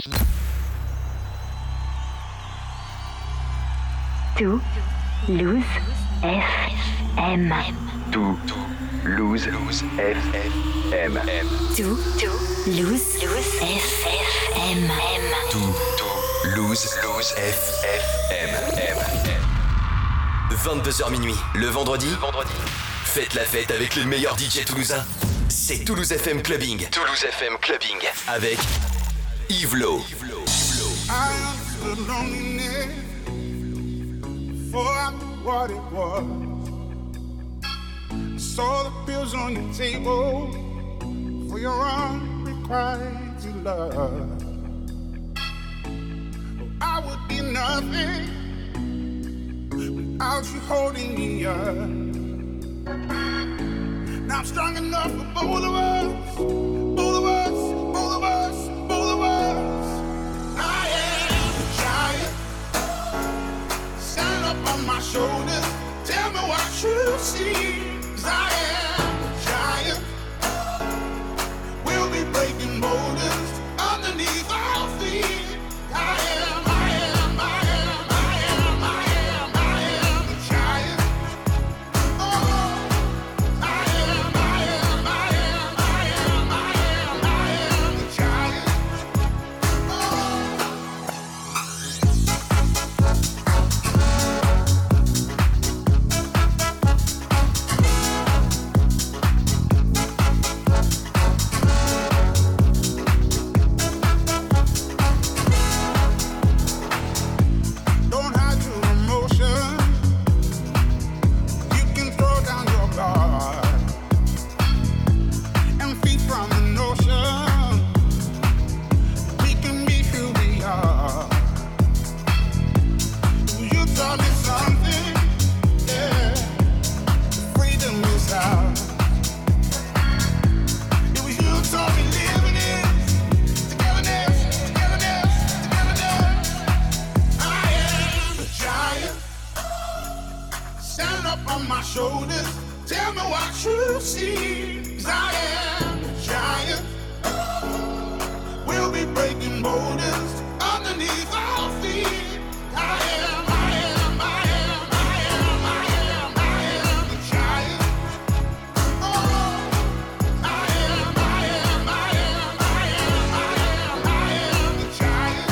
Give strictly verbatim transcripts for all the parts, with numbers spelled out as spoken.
Toulouse F M. Toulouse F M. Toulouse F M. Toulouse F M. vingt-deux heures minuit, le vendredi. vendredi. Faites la fête avec les meilleurs D J toulousains. C'est Toulouse F M Clubbing. Toulouse F M Clubbing. Avec Yves Lo. For what it was, I saw the bills on your table for your unrequited love. I would be nothing without you holding me up. Now I'm strong enough for both of us, both of us, both of us, both of us. I am a giant. Stand up on my shoulders, tell me what you see. 'Cause I am a giant. We'll be breaking boulders underneath our feet. I am, I am, I am, I am, I am, I am a giant. Oh, I am, I am, I am, I am, I am, I am a giant. Don't hide your emotion. You can throw down your guard and feed from the notion. We can be who we are. You taught me something, yeah. Freedom is ours. It was you taught me living is togetherness, togetherness, togetherness. I am a giant. Stand up on my shoulders. Tell me what you see. 'Cause I am a giant. We'll be breaking boulders underneath our feet. I am, I am, I am, I am, I am, I am a giant. Oh, I am, I am, I am, I am, I am, I am a giant.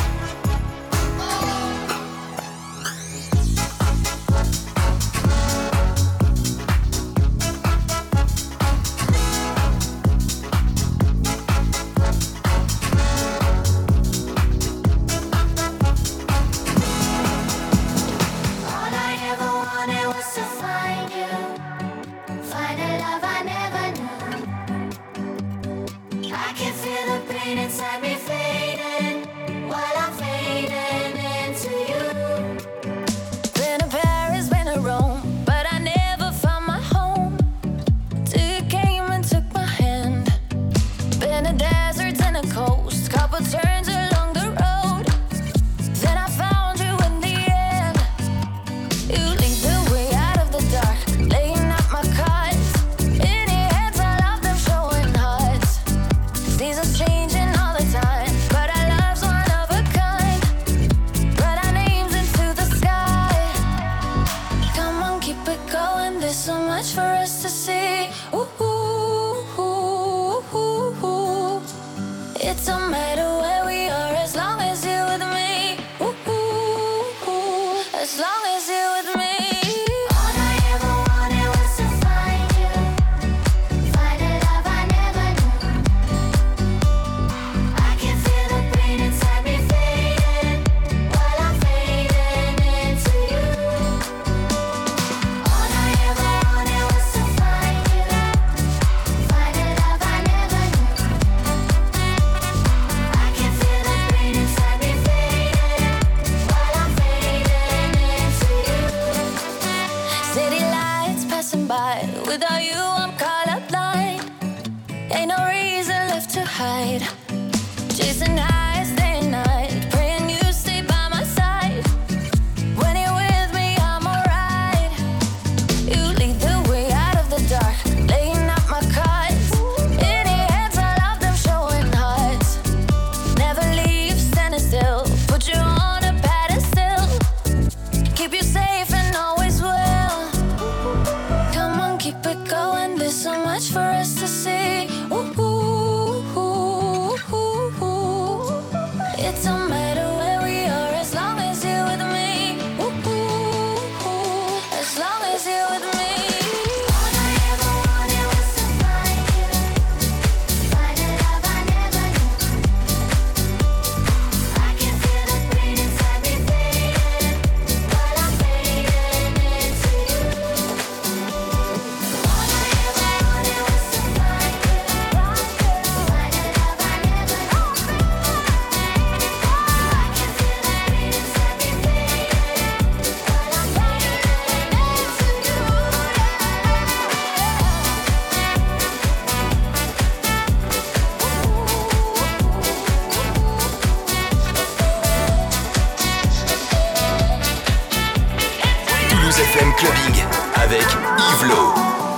F M Clubbing avec Yves Lo.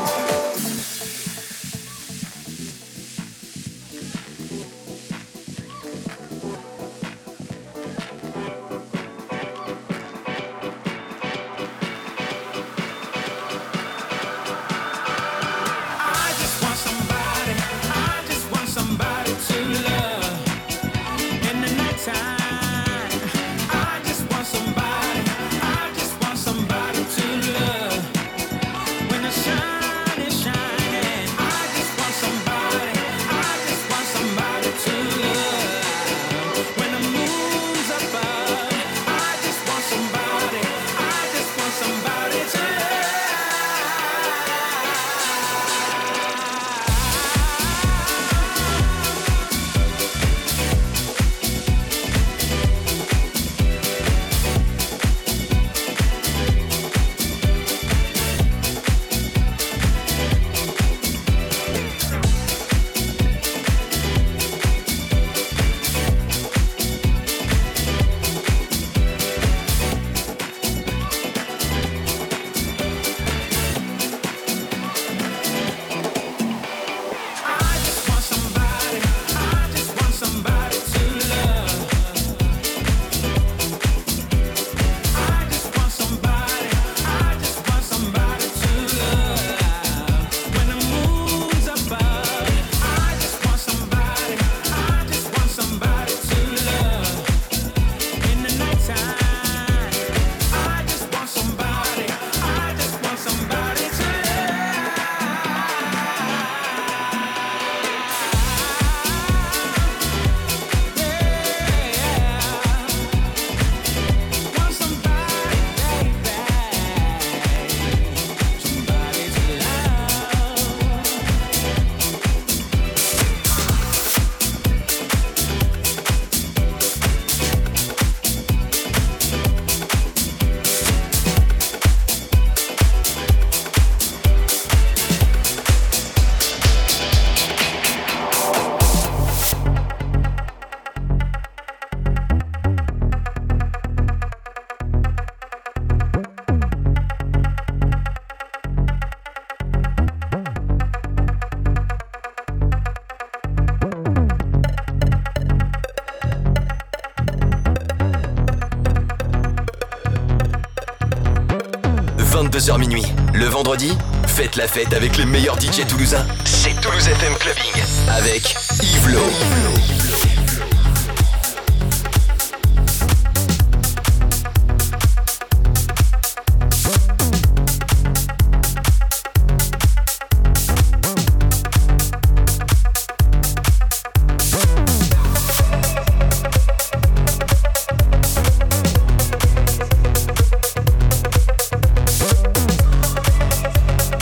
vingt-deux heures minuit. Le vendredi, faites la fête avec les meilleurs D J toulousains. C'est Toulouse F M Clubbing avec Yves Lo.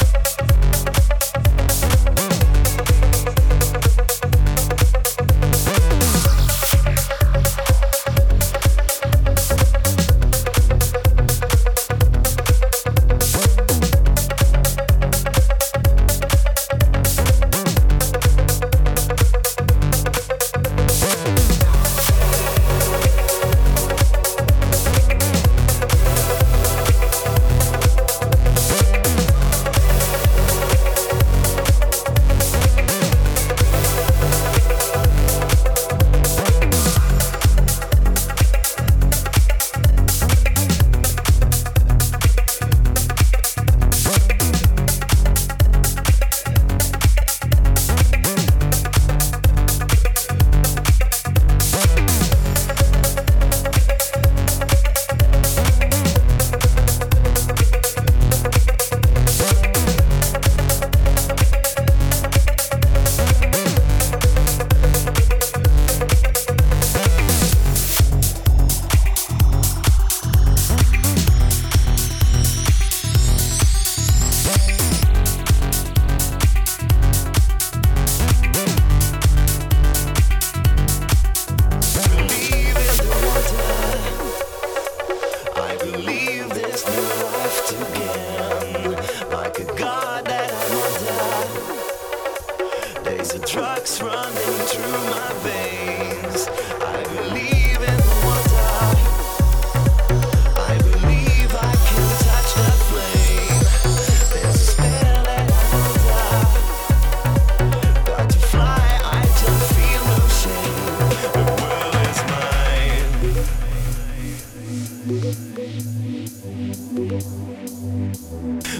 We'll be right back.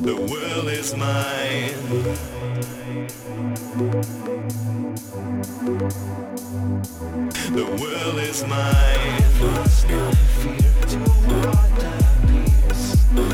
The world is mine. The world is mine. Lost my fear toward the peace.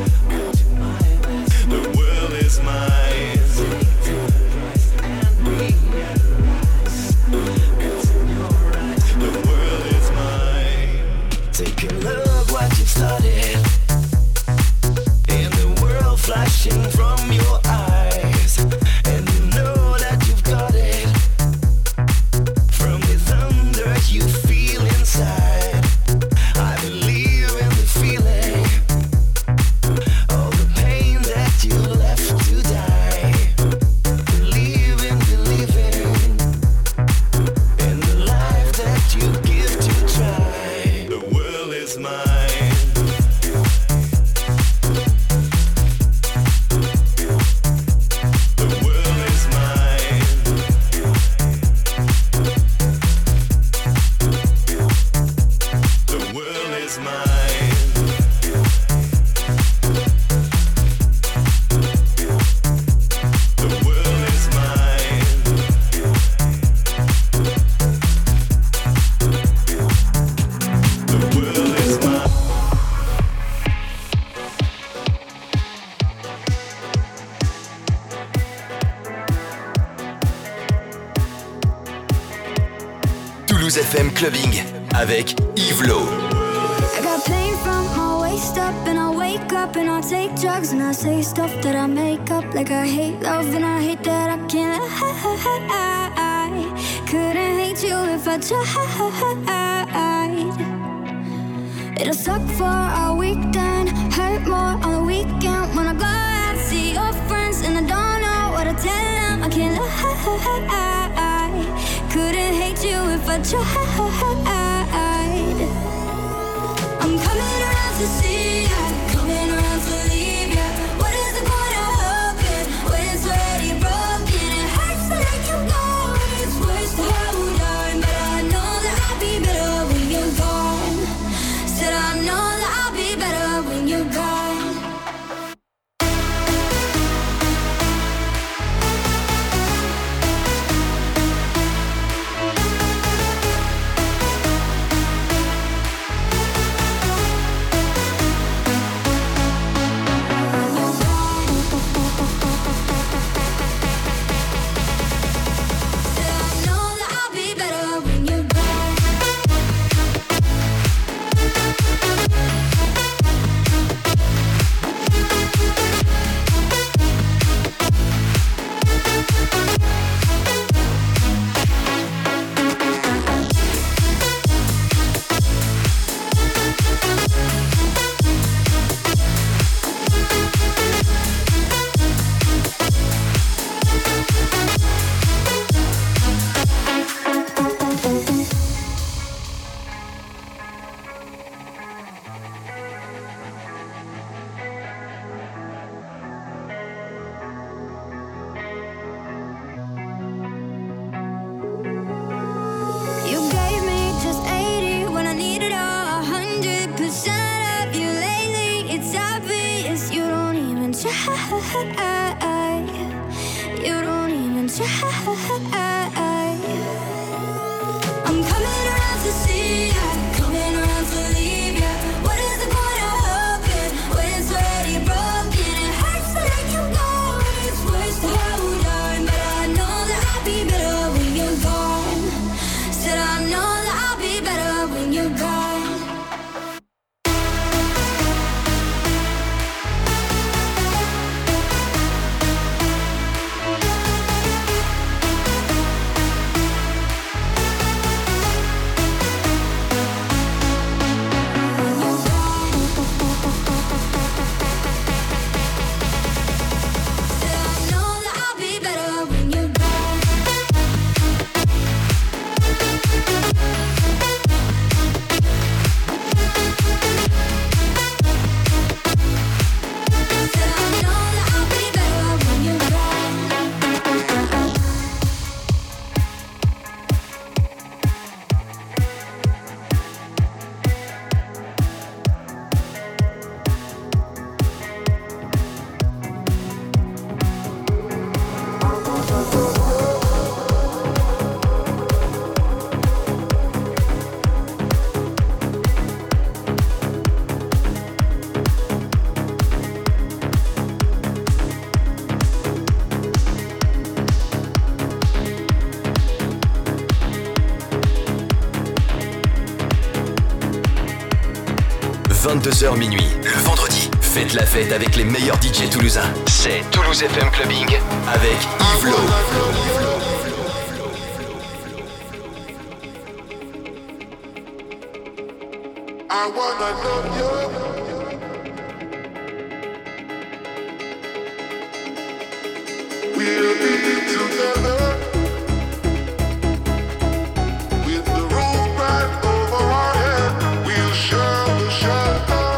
The world is mine. And realize it's in your eyes. The world is mine. Take a look what you've started. In the world flashing from your eyes. And you know that you've got it. From the thunder you feel inside. I believe in the feeling. All the pain that you left to die. Believe in believing in the life that you give to try. The world is mine. The world is mine. The world is mine. The world is mine. The world is mine. Toulouse F M Clubbing avec Yves Lo. I got pain from my waist up and I wake up and I take drugs and I say stuff that I make up like I hate love and I hate that I can't lie. Couldn't hate you if I tried. It'll suck for a weekend, hurt more on the weekend when I go out, see your friends and I don't know what to tell them. I can't lie. Couldn't hate you if I tried. I'm coming around to see ya, coming around to leave ya. What is the point of hoping when it's already broken? It hurts to let you go, it's worse to hold on. But I know that I'll be better when you're gone. Said I know that I'll be better when you're gone. vingt-deux heures minuit. Le vendredi, faites la fête avec les meilleurs D J toulousains. C'est Toulouse F M Clubbing avec Yves Lo. I wanna love you. We'll be together with the roof right over our head. We'll share the shelter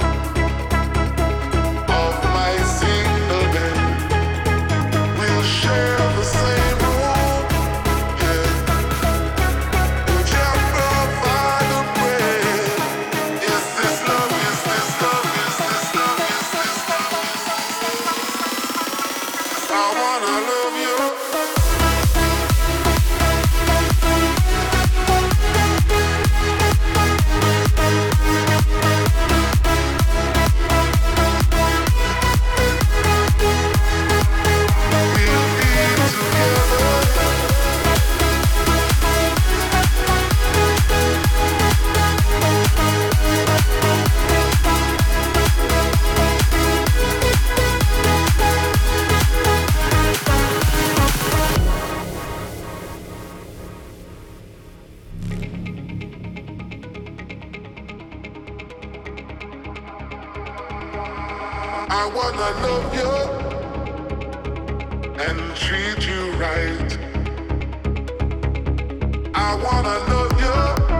of my single bed. We'll share the same room, yeah. We'll amplify the praise. Is this love? Is this love? Is this love? Is this love? I wanna love you. We'll be together. I wanna love you and treat you right. I wanna love you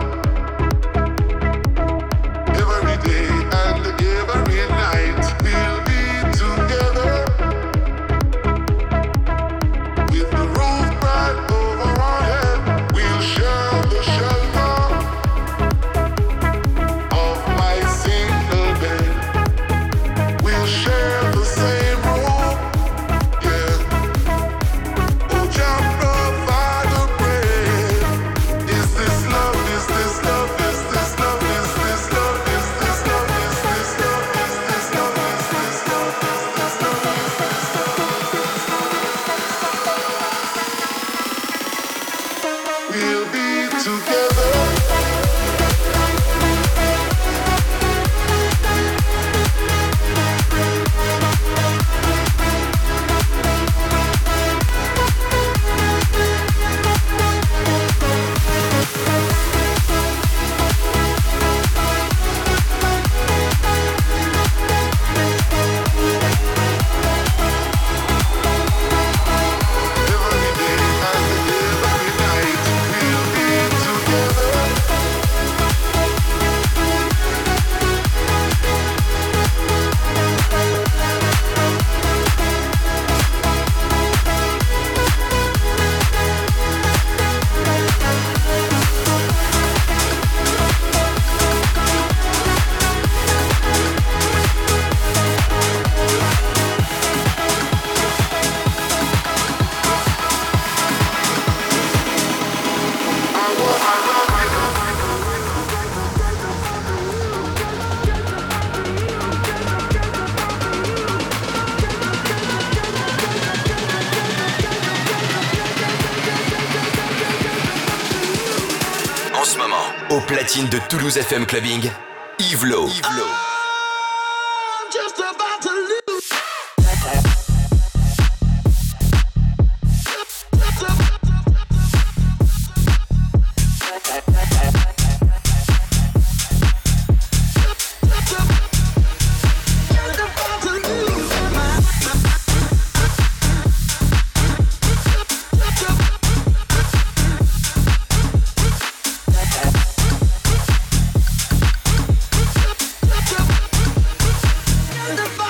every day and every night. We'll be together with the roof right over our head. We'll share the shelter of my single bed. We'll share the same room, yeah. Oh, jump up by the bread. Is this love? Is this love? Is this love? Is this love? Is this love? Is this love? Is this love? Is this love? Is this love? Is this love? We'll be together. Every day and every night, we'll be together. I wanna love you. En ce moment, au platine de Toulouse F M Clubbing, Yves Lo. Yves Lo. I'm just about to lose. The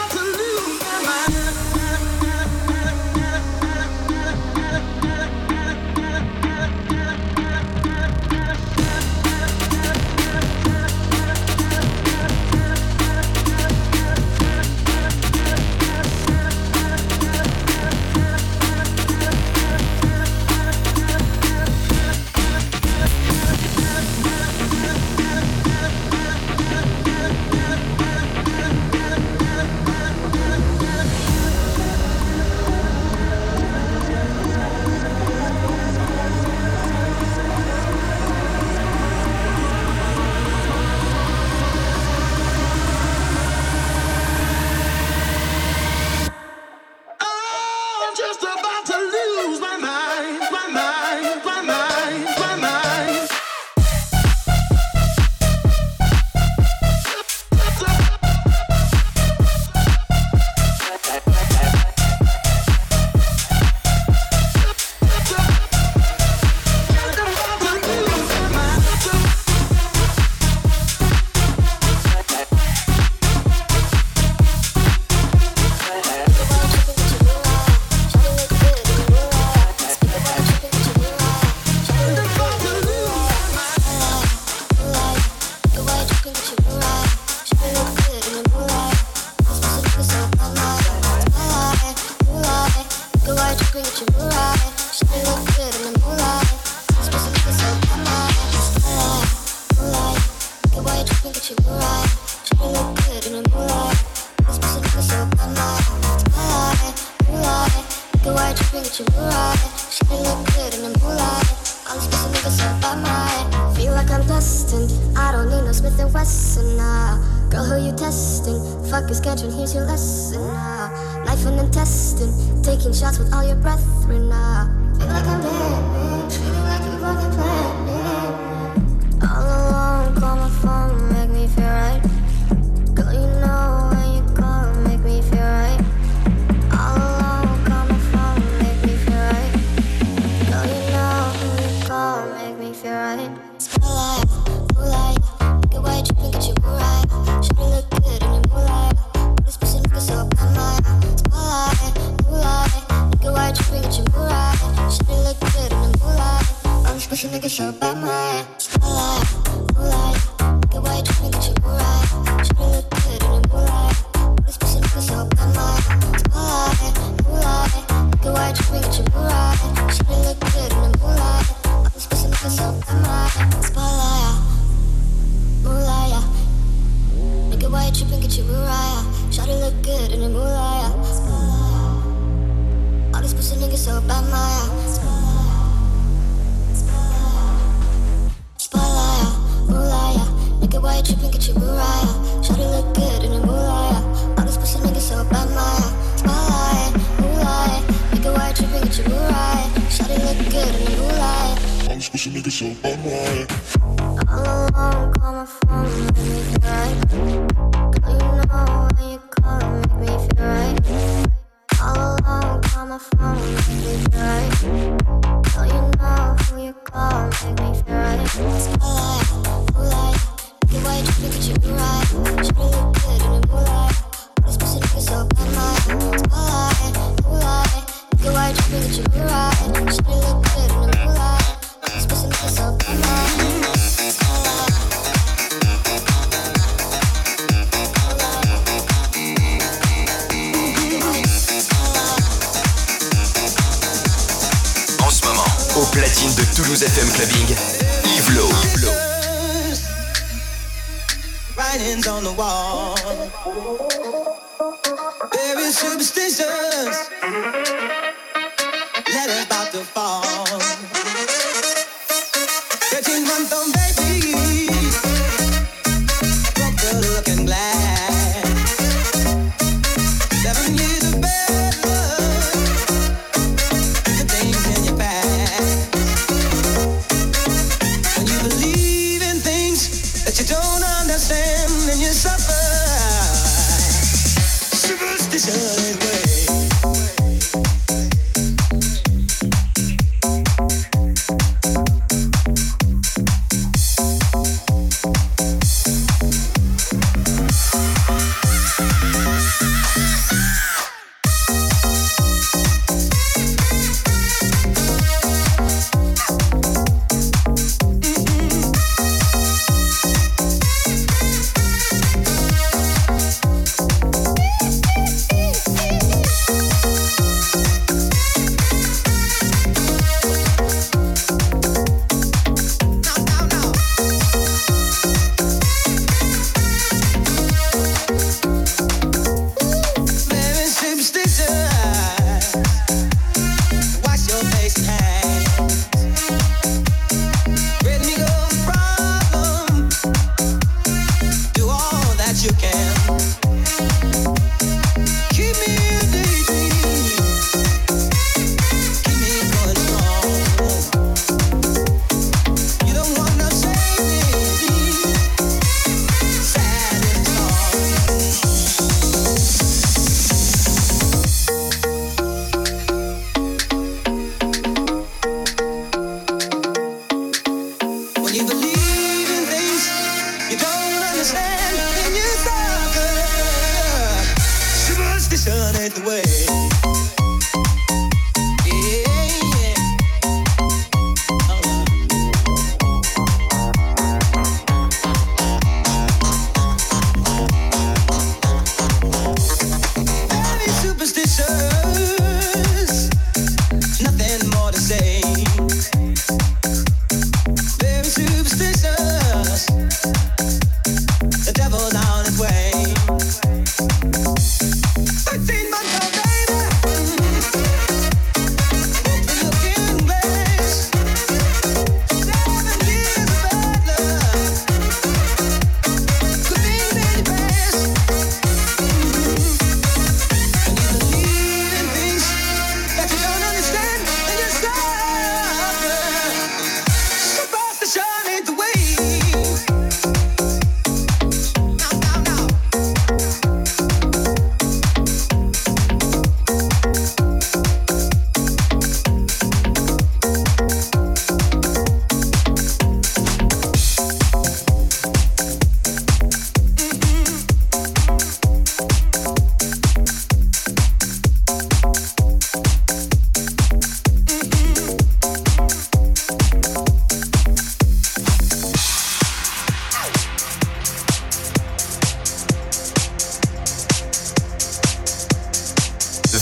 at you right. Should look good in the moonlight. This pussy nigga so bad, my spotlight, moonlight. Nigga, why you bring at you right? Should look good in the moonlight. All this pussy nigga so bad, my feel like I'm destined. I don't need no Smith and Wesson now. Girl, who you testing? Fuck your schedule, here's your lesson now. Knife and intestine, taking shots with all your brethren now. Feel like I'm dead, feeling like you fucking playing. All alone, call my phone, make me feel right. Girl, you know when you call, make me feel right. All alone, call my phone, make me feel right. Girl, you know when you call, make me feel right. Spotlight, moonlight, get why you think that you were right. Should look good in the moonlight. This pussy nigga so bad, my spotlight, moonlight, get why you think that you were right. Should look good in the moonlight. All this pussy nigga so bad, my spotlight, moonlight, get why you think that you were right. Should look good in the moonlight. This pussy nigga so bad, my spotlight, moonlight, get why you think that you were right. Should look good in the moonlight. All this pussy nigga so bad, my spotlight, moonlight. Nigga, why you tripping, get your Mariah? Shawty look good in the moonlight. All these pussy niggas so bad, Maya. Spotlight, moonlight. Nigga, why you tripping, get your Mariah? Shawty look good in the moonlight. All these pussy niggas so bad, Maya. Spotlight, moonlight. Nigga, why you tripping, get your Mariah? Shawty look good in the moonlight. All these pussy niggas so bad, Maya. All alone, call my phone, make me feel right. Girl, you know when you call, make me feel right. All alone, call my phone, make me feel right. Girl, you know who you call, make me feel right. Spotlight, moonlight, get why you think that you be right. Should look good in the moonlight. All this pussy nigga so bad, my spotlight, moonlight, get why you think that you be right. Should look good in the moonlight. All this pussy nigga so bad, my au platine de Toulouse F M Clubbing, Yves Lo. Writings on the wall, very superstitious. Letters about to fall. Thirteen month old baby, broke the looking glass. Seven years of bad luck, the things in your past. When you believe in things that you don't understand, and you suffer. Superstition is way.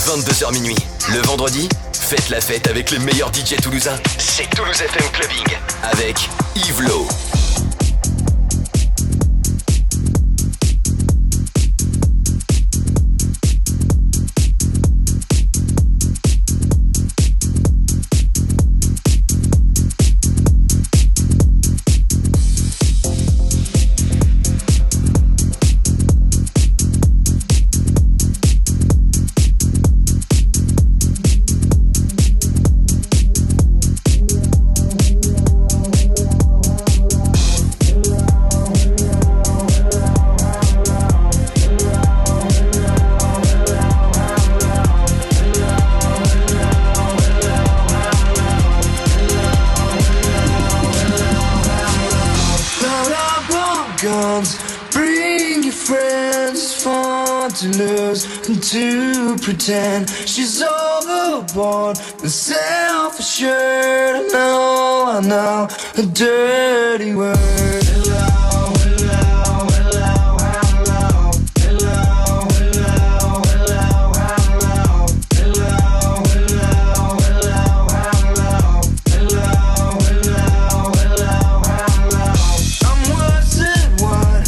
vingt-deux heures minuit. Le vendredi, faites la fête avec les meilleurs D J toulousains. C'est Toulouse F M Clubbing avec Yves Lo. To pretend she's overboard and self-assured. I know, I know, a dirty word. Hello, hello, hello, hello. Hello, hello, hello, hello. Hello, hello, hello, hello. Hello, hello, hello, hello. I'm worse at what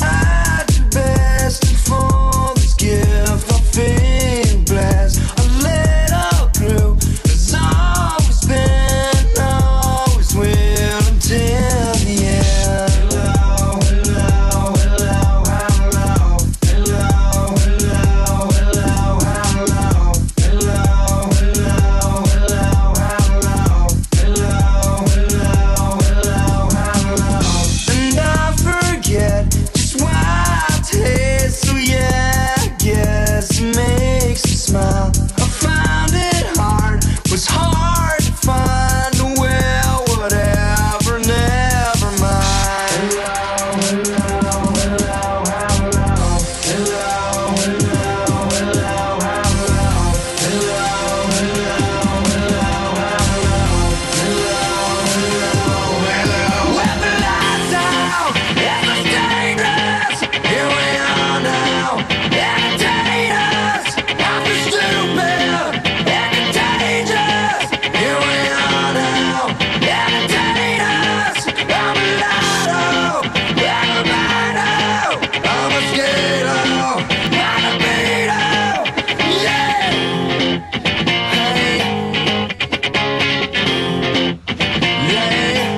I do best, and for this gift I feel blessed. A little crew has always been, always will until the end. Hello, hello, hello, hello. Hello, hello, hello, hello. Hello, hello, hello, hello. Hello, hello, hello, hello. And I forget just why I taste, so yeah, I guess it makes me smile. I found it hard, was hard to find. Well, whatever, never mind. Hello, hello, hello, hello. Hello, hello, hello, hello. Hello, hello, hello, hello. When the lights out, it's dangerous. Here we are now, entertain us. I feel stupid, contagious. Here we are now, entertain us. I'm a lotto, I'm a rhino, I'm a skater, I'm a beater. Yeah, hey, yeah.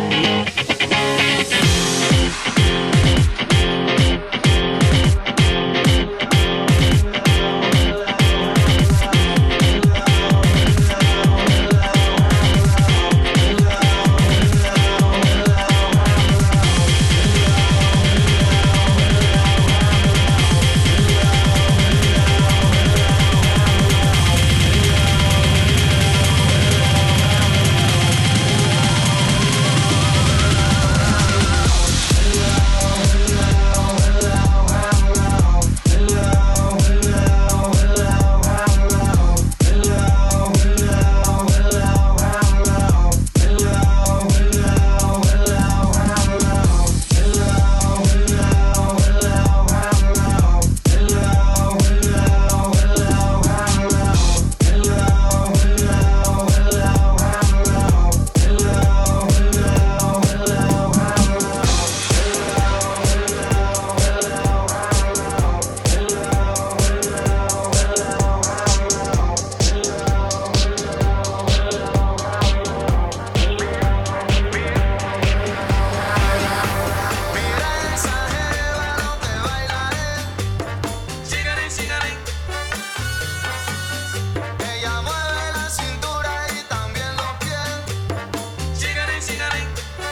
Ella mueve la cintura y también los pies. Chicarín, chicarín.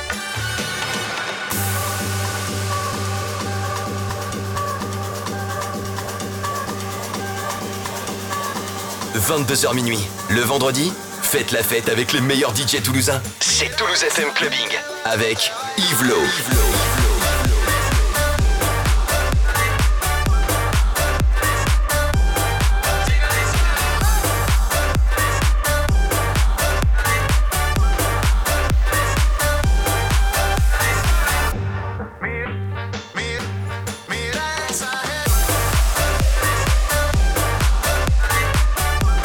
vingt-deux heures minuit. Le vendredi, faites la fête avec les meilleurs D J toulousains. C'est Toulouse F M Clubbing avec Yves Lo. Mira esa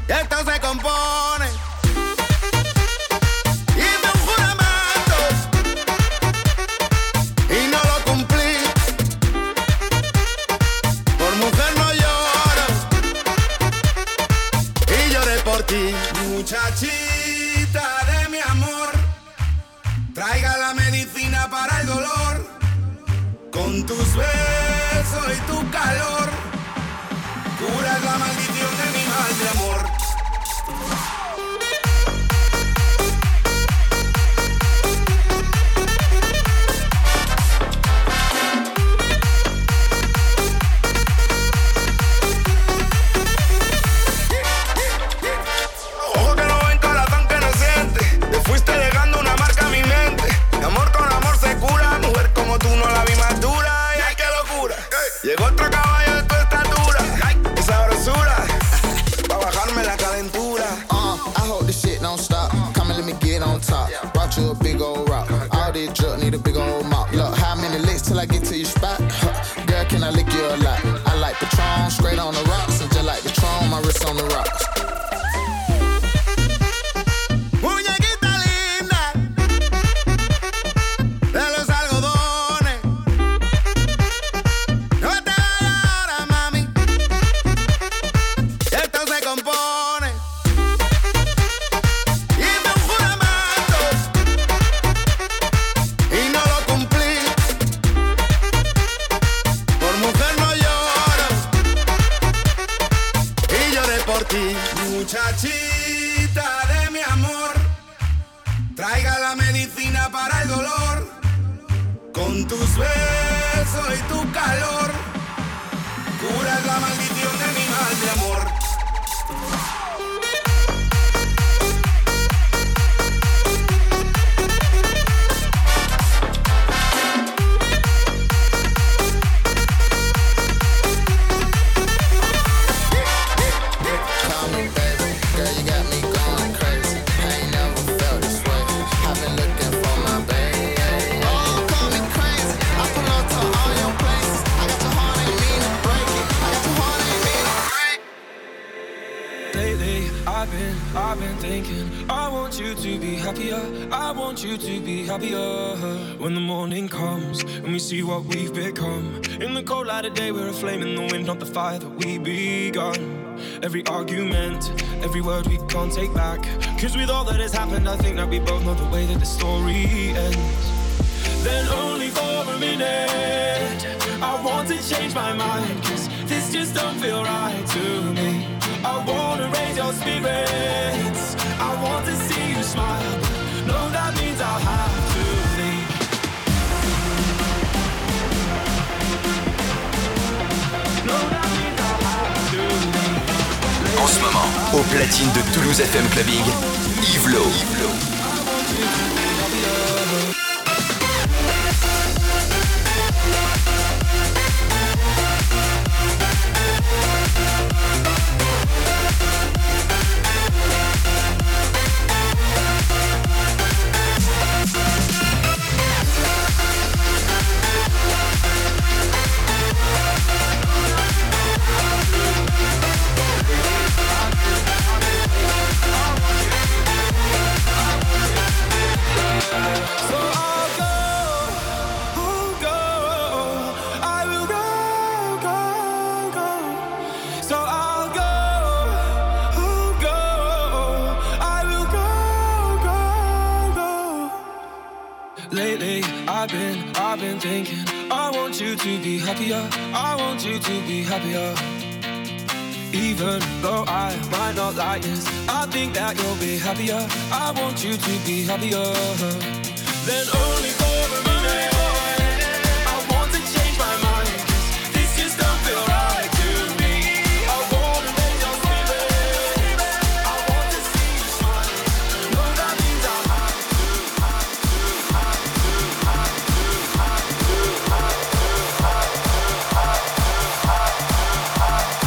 Y esto se compone. Hice un juramento y no lo cumplí. Por mujer no lloro y lloré por ti. Muchachita de mi amor, traiga la medicina para el dolor. Con tus besos y tu calor, curas la maldición de mi mal de amor. Ojo que no ven, corazón que no siente. Te fuiste dejando una marca a mi mente. De amor con amor se cura. Mujer como tú no la vi más dura. Y ay, qué locura. Llegó otro caballo de tu estatura. Esa sabrosura. Pa' bajarme la calentura. Uh, I hope this shit don't stop. Come and let me get on top. Brought you a big old rock. All this drug need a big old mop. Look, how many licks till I get to your spot? Huh. Girl, can I lick you a lot? I like Patron, straight on the rocks. And just like Patron, my wrist on the rocks. Muñequita linda de los algodones. No te vayas ahora, mami. Esto se compone. Hice un juramento y no lo cumplí. Por mujer no lloro y lloré por ti. Muchachita de mi amor, traiga la medicina para el dolor. Con tus besos y tu calor, curas la maldición de mi mal de amor. Call me baby, girl, you got me going crazy. I ain't never felt this way. I've been looking for my baby. Oh, call me crazy. I pull up to all your places. I got your heart, ain't mean to break it. I got your heart, ain't mean to break it. Lately, I've been, I've been thinking, I want you to be happier. I want you to be happier. When the morning comes and we see what we've become. In the cold light of day, we're a flame in the wind, not the fire that we begun. Every argument, every word we can't take back. Cause with all that has happened, I think that we both know the way that the story ends. Then only for a minute, I want to change my mind. Cause this just don't feel right to me. I wanna raise your spirits, I want to see you smile. No, that means I'll have to leave. No, that means I'll have to leave. En ce moment, au platine de Toulouse F M Clubbing, Yves Lo. Yves Lo. Lately, I've been, I've been thinking, I want you to be happier. I want you to be happier. Even though I might not like this, I think that you'll be happier. I want you to be happier. Then only for a minute, I want to change my mind. 'Cause this just don't feel right to me. I wanna raise your spirit, I want to see you smile. No, that means I'll have to, have to, have to, have to, have to, have to, have to, have to, have to, have to.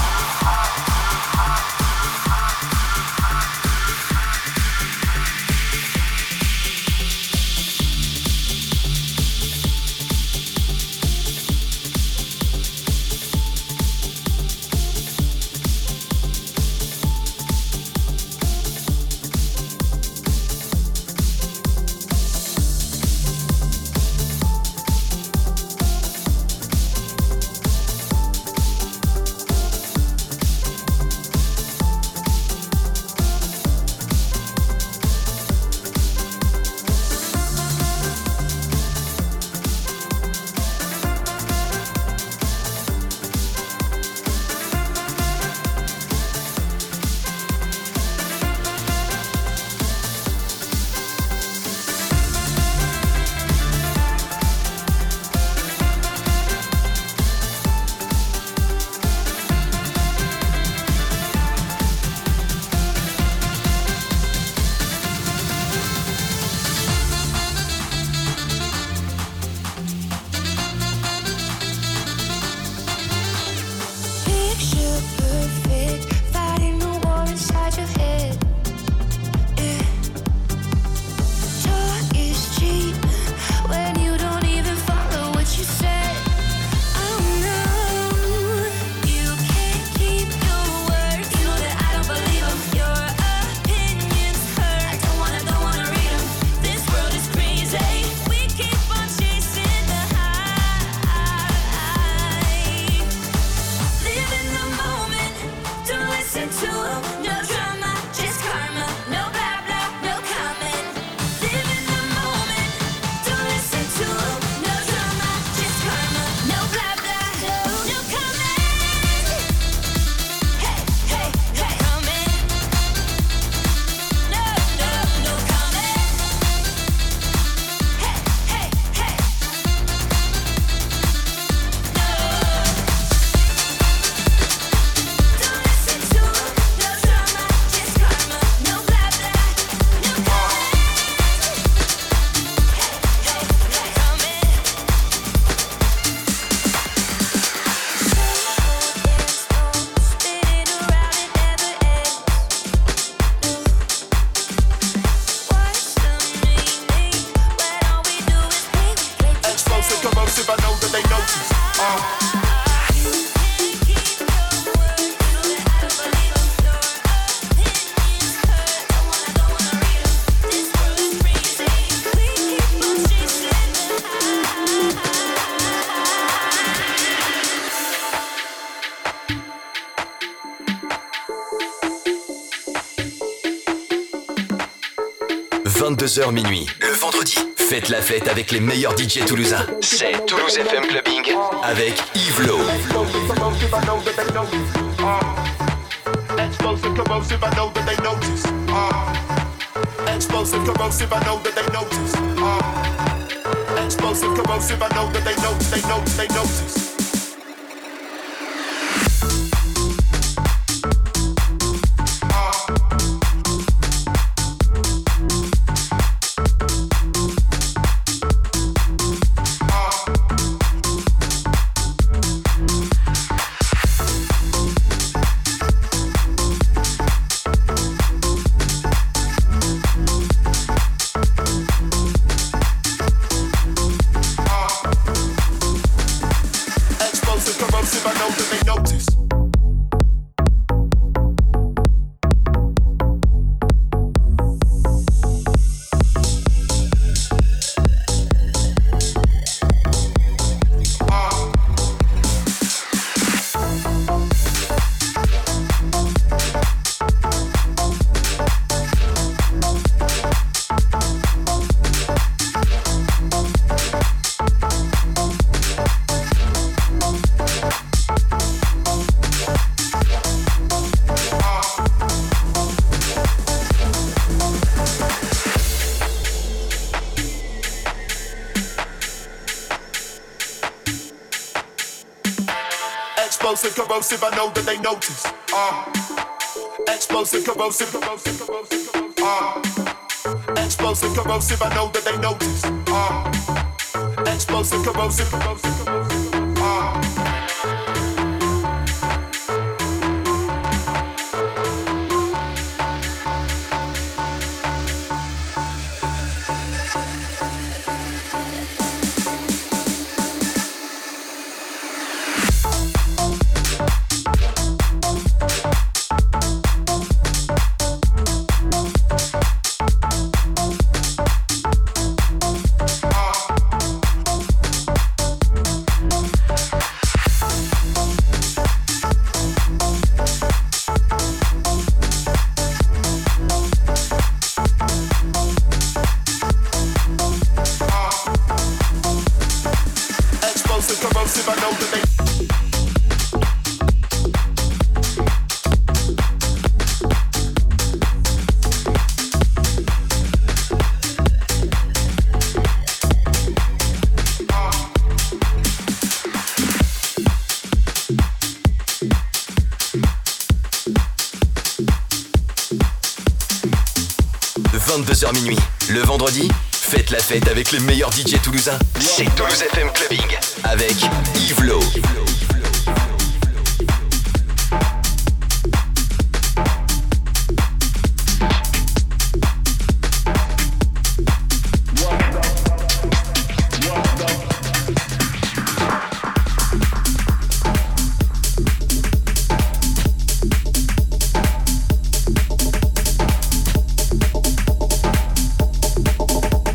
vingt-deux heures minuit, le vendredi. Faites la fête avec les meilleurs D J toulousains. C'est Toulouse F M Clubbing avec Yves Lo. Explosive, corrosive, I know that they notice. Uh, explosive, corrosive, I know that they notice. Uh, explosive, corrosive, I know that they notice, they notice, they notice. Explosive, corrosive, I know that they notice. Uh, explosive, corrosive, corrosive, corrosive, corrosive. Uh, explosive, corrosive, I know that they notice. Uh, explosive, corrosive, corrosive, corrosive. Uh, vingt-deux heures minuit, le vendredi, faites la fête avec les meilleurs D J toulousains. C'est Toulouse F M Clubbing avec Yves Lo.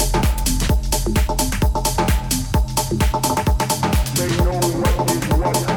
they know what is what.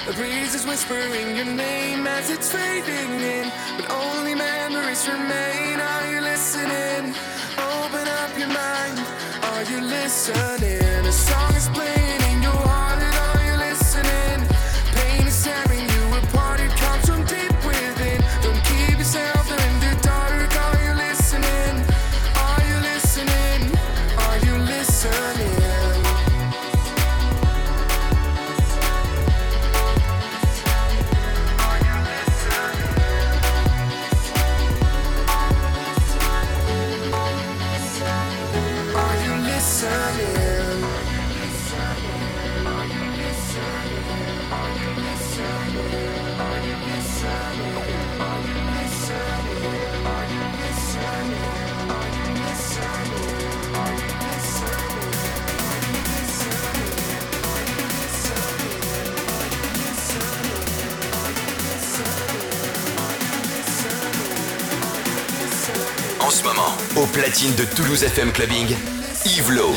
The breeze is whispering your name as it's fading in, but only memories remain. Are you listening? Open up your mind. Are you listening? A song is playing in your heart, and are you listening? Pain is tearing you apart, it comes from deep within. Don't keep yourself there in the dark. Are you listening? Are you listening? Are you listening? En ce moment, au platine de Toulouse F M Clubbing, Yves Lo.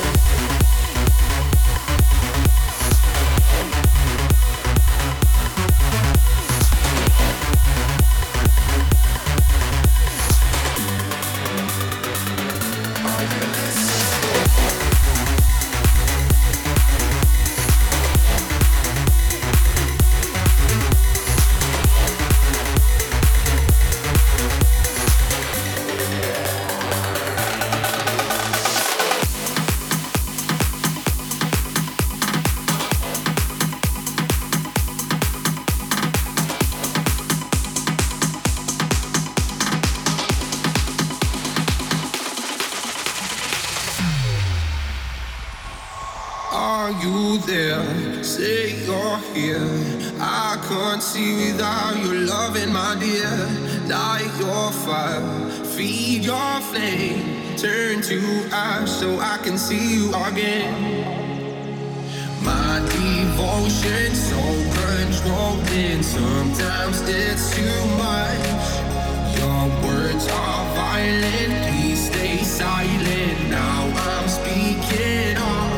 Are you there? Say you're here. I can't see without your loving, my dear. Light your fire, feed your flame. Turn to ash so I can see you again. My devotion so controlling. Sometimes it's too much. Your words are violent. Please stay silent. Now I'm speaking on.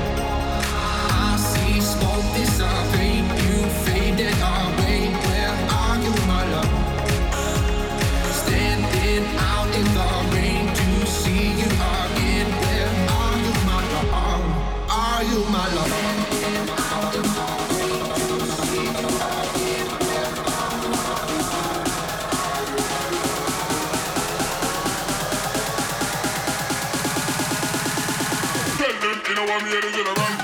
Smoke dissipate, you faded away. Where are you, my love? Standing out in the rain to see you again. Where are you, my love? Are you, my love? Tell them you know I'm here to get around.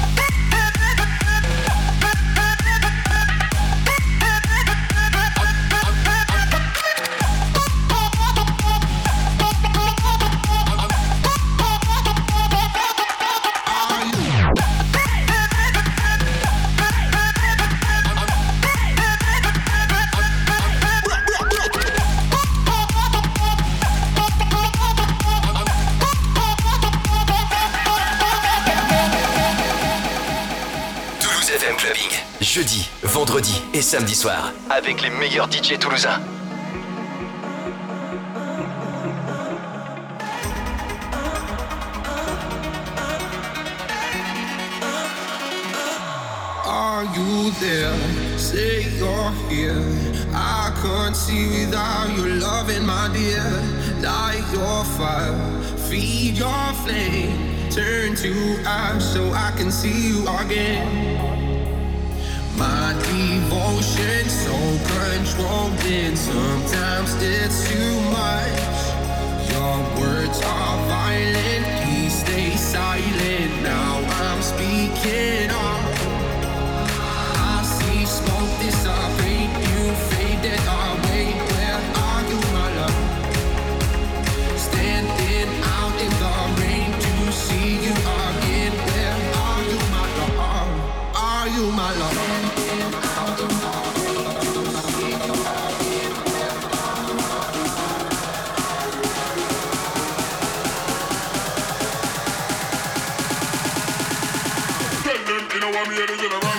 Jeudi, vendredi et samedi soir, avec les meilleurs D J toulousains. Are you there? Say you're here. I can't see without your loving, my dear. Light your fire, feed your flame. Turn to ash so I can see you again. My devotion so controlling. Sometimes it's too much. Your words are violent. Please stay silent. Now I'm speaking on. I see smoke dissipate. You faded away. Where are you, my love? Standing out in the rain to see you again. Where are you, my love? Are you, my love? You know I'm here to get around.